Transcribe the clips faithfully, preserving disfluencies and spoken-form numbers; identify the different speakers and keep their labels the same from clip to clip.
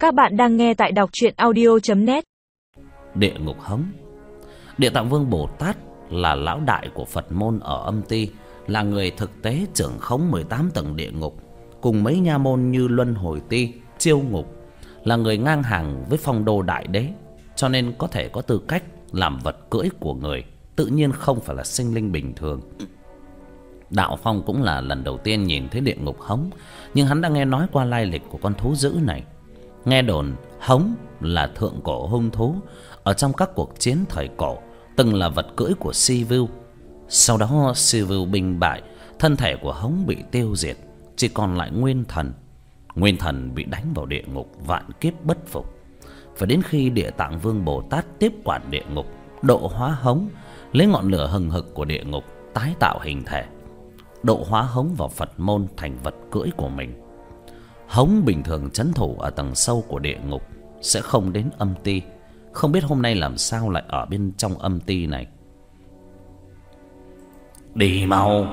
Speaker 1: Các bạn đang nghe tại đọc truyện audio chấm net.
Speaker 2: Địa ngục hống. Địa Tạng Vương Bồ Tát là lão đại của Phật môn ở âm ti, là người thực tế trưởng khống mười tám tầng địa ngục, cùng mấy nha môn như Luân Hồi Ti, Chiêu Ngục, là người ngang hàng với phong đô đại đế, cho nên có thể có tư cách làm vật cưỡi của người, tự nhiên không phải là sinh linh bình thường. Đạo Phong cũng là lần đầu tiên nhìn thấy địa ngục hống, nhưng hắn đã nghe nói qua lai lịch của con thú dữ này. Nghe đồn hống là thượng cổ hung thú, ở trong các cuộc chiến thời cổ từng là vật cưỡi của Sivu. Sau đó Sivu binh bại, thân thể của hống bị tiêu diệt, chỉ còn lại nguyên thần. Nguyên thần bị đánh vào địa ngục vạn kiếp bất phục. Phải đến khi Địa Tạng Vương Bồ Tát tiếp quản địa ngục, độ hóa hống, lấy ngọn lửa hừng hực của địa ngục tái tạo hình thể, độ hóa hống vào Phật môn thành vật cưỡi của mình. Hống bình thường trấn thủ ở tầng sâu của địa ngục, sẽ không đến âm ti. Không biết hôm nay làm sao lại ở bên trong âm ti này. Đi mau!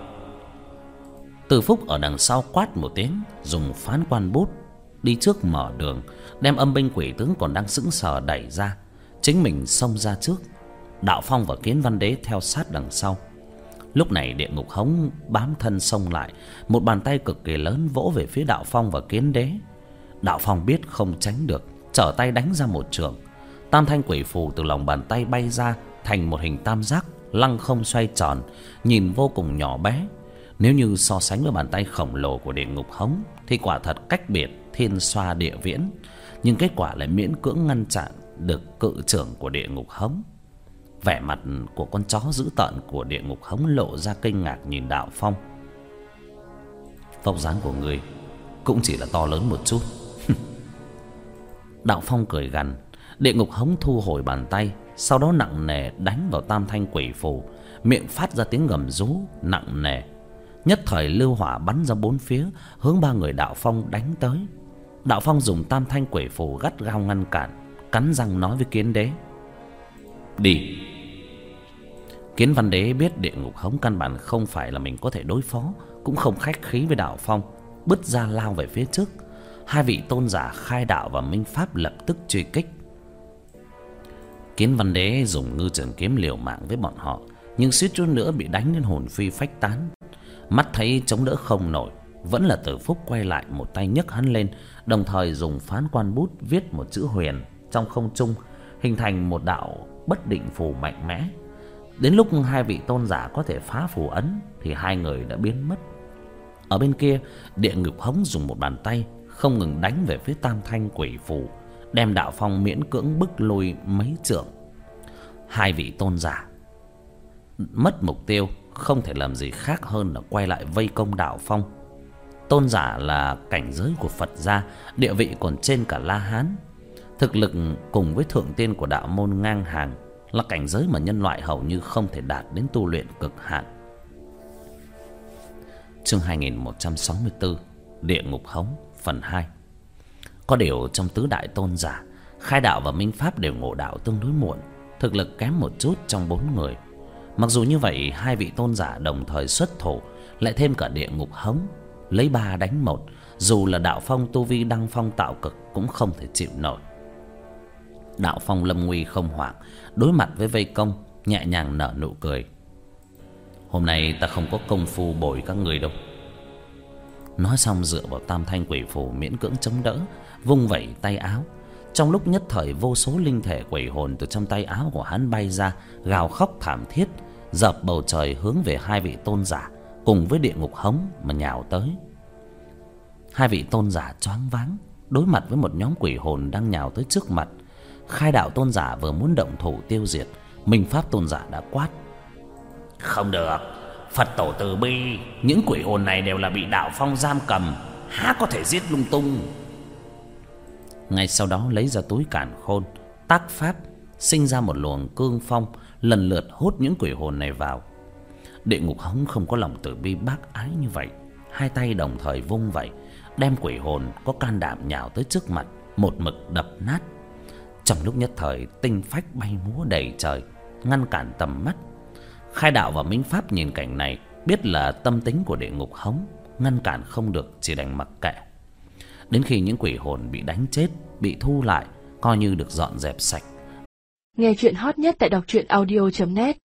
Speaker 2: Từ Phúc ở đằng sau quát một tiếng, dùng phán quan bút đi trước mở đường, đem âm binh quỷ tướng còn đang sững sờ đẩy ra, chính mình xông ra trước. Đạo Phong và Kiến Văn Đế theo sát đằng sau. Lúc này địa ngục hống bám thân xông lại, một bàn tay cực kỳ lớn vỗ về phía Đạo Phong và Kiến Đế. Đạo Phong biết không tránh được, trở tay đánh ra một trường. Tam thanh quỷ phù từ lòng bàn tay bay ra thành một hình tam giác lăng không xoay tròn, nhìn vô cùng nhỏ bé. Nếu như so sánh với bàn tay khổng lồ của địa ngục hống thì quả thật cách biệt thiên xoa địa viễn, nhưng kết quả lại miễn cưỡng ngăn chặn được cự trưởng của địa ngục hống. Vẻ mặt của con chó dữ tợn của địa ngục hống lộ ra kinh ngạc nhìn Đạo Phong. Vóc dáng của ngươi cũng chỉ là to lớn một chút. Đạo Phong cười gằn. Địa ngục hống thu hồi bàn tay, sau đó nặng nề đánh vào tam thanh quỷ phù, miệng phát ra tiếng gầm rú nặng nề. Nhất thời lưu hỏa bắn ra bốn phía, hướng ba người Đạo Phong đánh tới. Đạo Phong dùng tam thanh quỷ phù gắt gao ngăn cản, cắn răng nói với Kiến Đế: đi. Kiến Văn Đế biết địa ngục hống căn bản không phải là mình có thể đối phó, cũng không khách khí với Đạo Phong, bứt ra lao về phía trước. Hai vị tôn giả Khai Đạo và Minh Pháp lập tức truy kích. Kiến Văn Đế dùng ngư trường kiếm liều mạng với bọn họ, nhưng suýt chút nữa bị đánh đến hồn phi phách tán. Mắt thấy chống đỡ không nổi, vẫn là Từ Phúc quay lại, một tay nhấc hắn lên, đồng thời dùng phán quan bút viết một chữ huyền trong không trung, hình thành một đạo bất định phù mạnh mẽ. Đến lúc hai vị tôn giả có thể phá phù ấn thì hai người đã biến mất. Ở bên kia, địa ngục hống dùng một bàn tay không ngừng đánh về phía tam thanh quỷ phù, đem Đạo Phong miễn cưỡng bức lùi mấy trượng. Hai vị tôn giả mất mục tiêu, không thể làm gì khác hơn là quay lại vây công Đạo Phong. Tôn giả là cảnh giới của Phật gia, địa vị còn trên cả La Hán. Thực lực cùng với thượng tiên của đạo môn ngang hàng, là cảnh giới mà nhân loại hầu như không thể đạt đến tu luyện cực hạn. Chương hai nghìn một trăm sáu mươi tư, Địa ngục hống phần hai. Có điều trong tứ đại tôn giả, Khai Đạo và Minh Pháp đều ngộ đạo tương đối muộn, thực lực kém một chút trong bốn người. Mặc dù như vậy, hai vị tôn giả đồng thời xuất thủ, lại thêm cả địa ngục hống, lấy ba đánh một, dù là Đạo Phong tu vi đăng phong tạo cực cũng không thể chịu nổi. Đạo Phong lâm nguy không hoảng, đối mặt với vây công, nhẹ nhàng nở nụ cười: hôm nay ta không có công phu bồi các người đâu. Nói xong dựa vào tam thanh quỷ phù miễn cưỡng chống đỡ, vung vẩy tay áo. Trong lúc nhất thời, vô số linh thể quỷ hồn từ trong tay áo của hắn bay ra, gào khóc thảm thiết, dập bầu trời hướng về hai vị tôn giả cùng với địa ngục hống mà nhào tới. Hai vị tôn giả choáng váng, đối mặt với một nhóm quỷ hồn đang nhào tới trước mặt. Khai Đạo tôn giả vừa muốn động thủ tiêu diệt, Minh Pháp tôn giả đã quát: không được, Phật tổ từ bi, những quỷ hồn này đều là bị Đạo Phong giam cầm, há có thể giết lung tung. Ngay sau đó lấy ra túi càn khôn, tác pháp, sinh ra một luồng cương phong, lần lượt hút những quỷ hồn này vào. Địa ngục hống không có lòng từ bi bác ái như vậy, hai tay đồng thời vung vẩy, đem quỷ hồn có can đảm nhào tới trước mặt, một mực đập nát. Trong lúc nhất thời, tinh phách bay múa đầy trời, ngăn cản tầm mắt. Khai Đạo và Minh Pháp nhìn cảnh này, biết là tâm tính của địa ngục hống, ngăn cản không được, chỉ đành mặc kệ. Đến khi những quỷ hồn bị đánh chết, bị thu lại, coi như được dọn dẹp sạch.
Speaker 3: Nghe chuyện hot nhất tại đọc truyện audio chấm net.